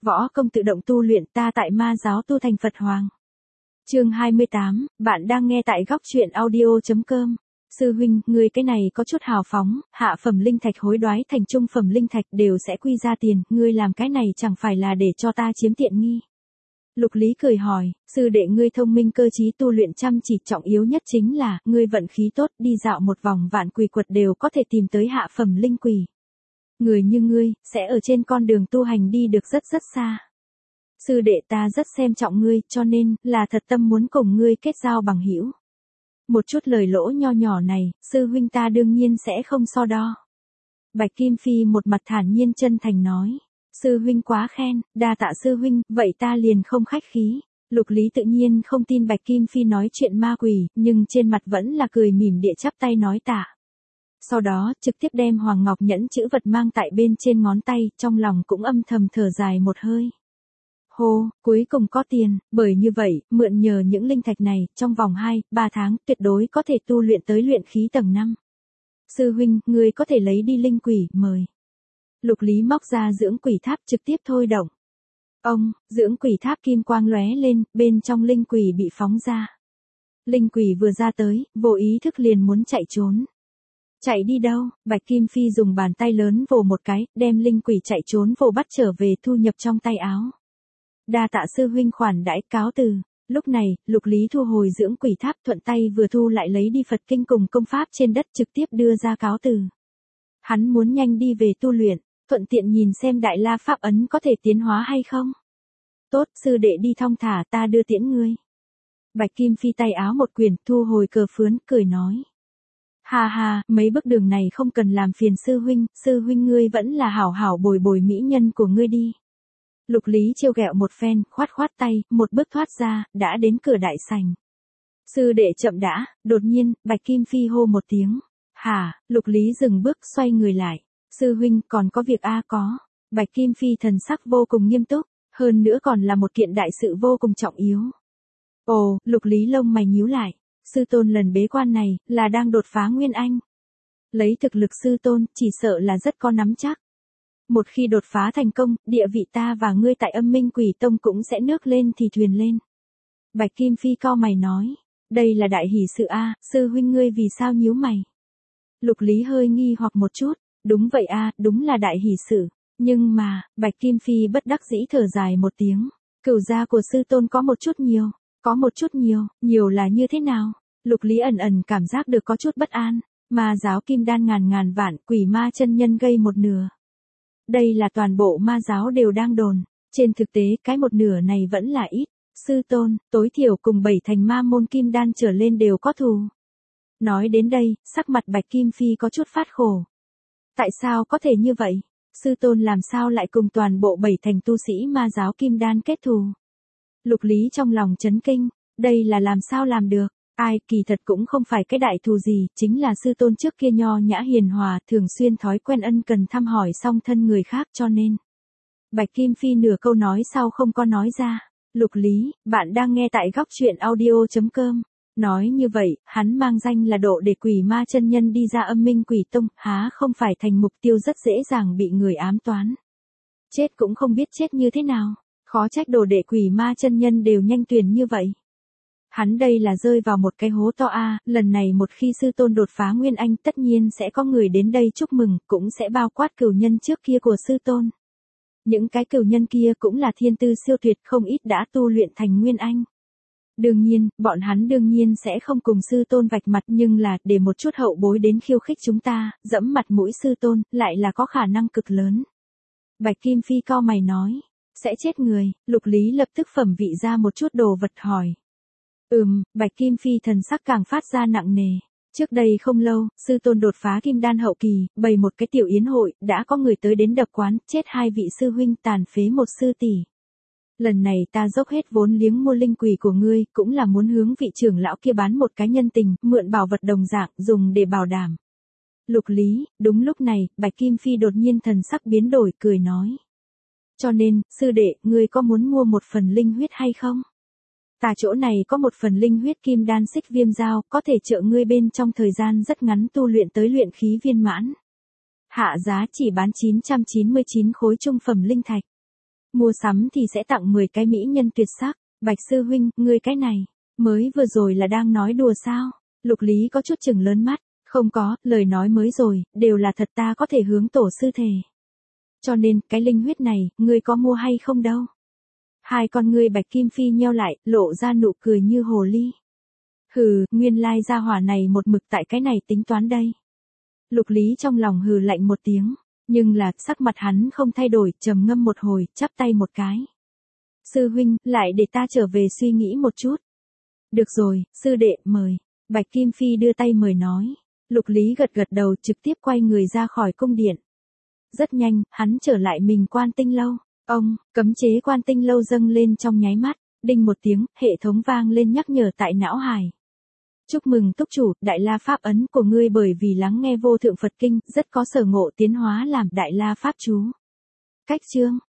Võ công tự động tu luyện, ta tại ma giáo tu thành Phật Hoàng. Chương 28, bạn đang nghe tại góc truyện audio.com. Sư huynh, ngươi cái này có chút hào phóng, hạ phẩm linh thạch hối đoái thành trung phẩm linh thạch đều sẽ quy ra tiền, ngươi làm cái này chẳng phải là để cho ta chiếm tiện nghi. Lục Lý cười hỏi, sư đệ ngươi thông minh cơ trí tu luyện chăm chỉ, trọng yếu nhất chính là, ngươi vận khí tốt, đi dạo một vòng vạn quỷ quật đều có thể tìm tới hạ phẩm linh quỷ. Người như ngươi, sẽ ở trên con đường tu hành đi được rất rất xa. Sư đệ ta rất xem trọng ngươi, cho nên, là thật tâm muốn cùng ngươi kết giao bằng hữu. Một chút lời lỗ nho nhỏ này, sư huynh ta đương nhiên sẽ không so đo. Bạch Kim Phi một mặt thản nhiên chân thành nói. Sư huynh quá khen, đa tạ sư huynh, vậy ta liền không khách khí. Lục Lý tự nhiên không tin Bạch Kim Phi nói chuyện ma quỷ, nhưng trên mặt vẫn là cười mỉm địa chắp tay nói tạ. Sau đó, trực tiếp đem Hoàng Ngọc nhẫn chữ vật mang tại bên trên ngón tay, trong lòng cũng âm thầm thở dài một hơi. Hô, cuối cùng có tiền, bởi như vậy, mượn nhờ những linh thạch này, trong vòng 2-3 tháng, tuyệt đối có thể tu luyện tới luyện khí tầng 5. Sư huynh, ngươi có thể lấy đi linh quỷ, mời. Lục Lý móc ra dưỡng quỷ tháp trực tiếp thôi động. Ông, dưỡng quỷ tháp kim quang lóe lên, bên trong linh quỷ bị phóng ra. Linh quỷ vừa ra tới, vô ý thức liền muốn chạy trốn. Chạy đi đâu? Bạch Kim Phi dùng bàn tay lớn vồ một cái, đem linh quỷ chạy trốn vồ bắt trở về thu nhập trong tay áo. Đa tạ sư huynh khoản đãi, cáo từ. Lúc này, Lục Lý thu hồi dưỡng quỷ tháp, thuận tay vừa thu lại lấy đi Phật kinh cùng công pháp trên đất, trực tiếp đưa ra cáo từ. Hắn muốn nhanh đi về tu luyện, thuận tiện nhìn xem Đại La Pháp ấn có thể tiến hóa hay không. Tốt, sư đệ đi thong thả, ta đưa tiễn ngươi. Bạch Kim Phi tay áo một quyền, thu hồi cờ phướn, cười nói. Hà hà, mấy bước đường này không cần làm phiền sư huynh ngươi vẫn là hảo hảo bồi bồi mỹ nhân của ngươi đi. Lục Lý trêu ghẹo một phen, khoát khoát tay, một bước thoát ra, đã đến cửa đại sảnh. Sư đệ chậm đã, đột nhiên, Bạch Kim Phi hô một tiếng. Hả, Lục Lý dừng bước, xoay người lại. Sư huynh, còn có việc có. Bạch Kim Phi thần sắc vô cùng nghiêm túc, hơn nữa còn là một kiện đại sự vô cùng trọng yếu. Ồ, Lục Lý lông mày nhíu lại. Sư tôn lần bế quan này, là đang đột phá Nguyên Anh. Lấy thực lực sư tôn, chỉ sợ là rất có nắm chắc. Một khi đột phá thành công, địa vị ta và ngươi tại Âm Minh Quỷ Tông cũng sẽ nước lên thì thuyền lên. Bạch Kim Phi cau mày nói, đây là đại hỷ sự sư huynh ngươi vì sao nhíu mày? Lục Lý hơi nghi hoặc một chút, đúng vậy đúng là đại hỷ sự, nhưng mà, Bạch Kim Phi bất đắc dĩ thở dài một tiếng, cửu gia của sư tôn có một chút nhiều, nhiều là như thế nào? Lục Lý ẩn ẩn cảm giác được có chút bất an, ma giáo kim đan ngàn vạn, quỷ ma chân nhân gây một nửa. Đây là toàn bộ ma giáo đều đang đồn, trên thực tế cái một nửa này vẫn là ít, sư tôn, tối thiểu cùng 7 thành ma môn kim đan trở lên đều có thù. Nói đến đây, sắc mặt Bạch Kim Phi có chút phát khổ. Tại sao có thể như vậy? Sư tôn làm sao lại cùng toàn bộ 7 thành tu sĩ ma giáo kim đan kết thù? Lục Lý trong lòng chấn kinh, đây là làm sao làm được? Kỳ thật cũng không phải cái đại thù gì, chính là sư tôn trước kia nho nhã hiền hòa, thường xuyên thói quen ân cần thăm hỏi song thân người khác cho nên. Bạch Kim Phi nửa câu nói sau không có nói ra. Lục Lý, bạn đang nghe tại góc truyện audio.com. Nói như vậy, hắn mang danh là độ để quỷ ma chân nhân đi ra Âm Minh Quỷ Tông, há không phải thành mục tiêu rất dễ dàng bị người ám toán. Chết cũng không biết chết như thế nào, khó trách đồ đệ quỷ ma chân nhân đều nhanh tuyển như vậy. Hắn đây là rơi vào một cái hố to lần này một khi sư tôn đột phá Nguyên Anh tất nhiên sẽ có người đến đây chúc mừng, cũng sẽ bao quát cửu nhân trước kia của sư tôn. Những cái cửu nhân kia cũng là thiên tư siêu tuyệt, không ít đã tu luyện thành Nguyên Anh. Đương nhiên, bọn hắn đương nhiên sẽ không cùng sư tôn vạch mặt, nhưng là, để một chút hậu bối đến khiêu khích chúng ta, dẫm mặt mũi sư tôn, lại là có khả năng cực lớn. Bạch Kim Phi cau mày nói, sẽ chết người. Lục Lý lập tức phẩm vị ra một chút đồ vật hỏi. Bạch Kim Phi thần sắc càng phát ra nặng nề. Trước đây không lâu, sư tôn đột phá kim đan hậu kỳ, bày một cái tiểu yến hội, đã có người tới đến đập quán, chết 2 vị sư huynh, tàn phế một sư tỷ. Lần này ta dốc hết vốn liếng mua linh quỷ của ngươi, cũng là muốn hướng vị trưởng lão kia bán một cái nhân tình, mượn bảo vật đồng dạng, dùng để bảo đảm. Lục Lý, đúng lúc này, Bạch Kim Phi đột nhiên thần sắc biến đổi, cười nói. Cho nên, sư đệ, ngươi có muốn mua một phần linh huyết hay không? Ta chỗ này có một phần linh huyết kim đan xích viêm dao, có thể trợ ngươi bên trong thời gian rất ngắn tu luyện tới luyện khí viên mãn. Hạ giá chỉ bán 999 khối trung phẩm linh thạch. Mua sắm thì sẽ tặng 10 cái mỹ nhân tuyệt sắc. Bạch sư huynh, ngươi cái này, mới vừa rồi là đang nói đùa sao? Lục Lý có chút chừng lớn mắt. Không có, lời nói mới rồi, đều là thật, ta có thể hướng tổ sư thề. Cho nên, cái linh huyết này, ngươi có mua hay không đâu? Hai con ngươi Bạch Kim Phi nheo lại, lộ ra nụ cười như hồ ly. Hừ, nguyên lai gia hỏa này một mực tại cái này tính toán đây. Lục Lý trong lòng hừ lạnh một tiếng, nhưng là, sắc mặt hắn không thay đổi, trầm ngâm một hồi, chắp tay một cái. Sư huynh, lại để ta trở về suy nghĩ một chút. Được rồi, sư đệ, mời. Bạch Kim Phi đưa tay mời nói. Lục Lý gật gật đầu, trực tiếp quay người ra khỏi cung điện. Rất nhanh, hắn trở lại mình Quan Tinh Lâu. Ông, cấm chế Quan Tinh Lâu dâng lên trong nháy mắt, đinh một tiếng, hệ thống vang lên nhắc nhở tại não hải. Chúc mừng túc chủ, Đại La Pháp ấn của ngươi bởi vì lắng nghe vô thượng Phật kinh, rất có sở ngộ tiến hóa làm Đại La Pháp chú. Cách chương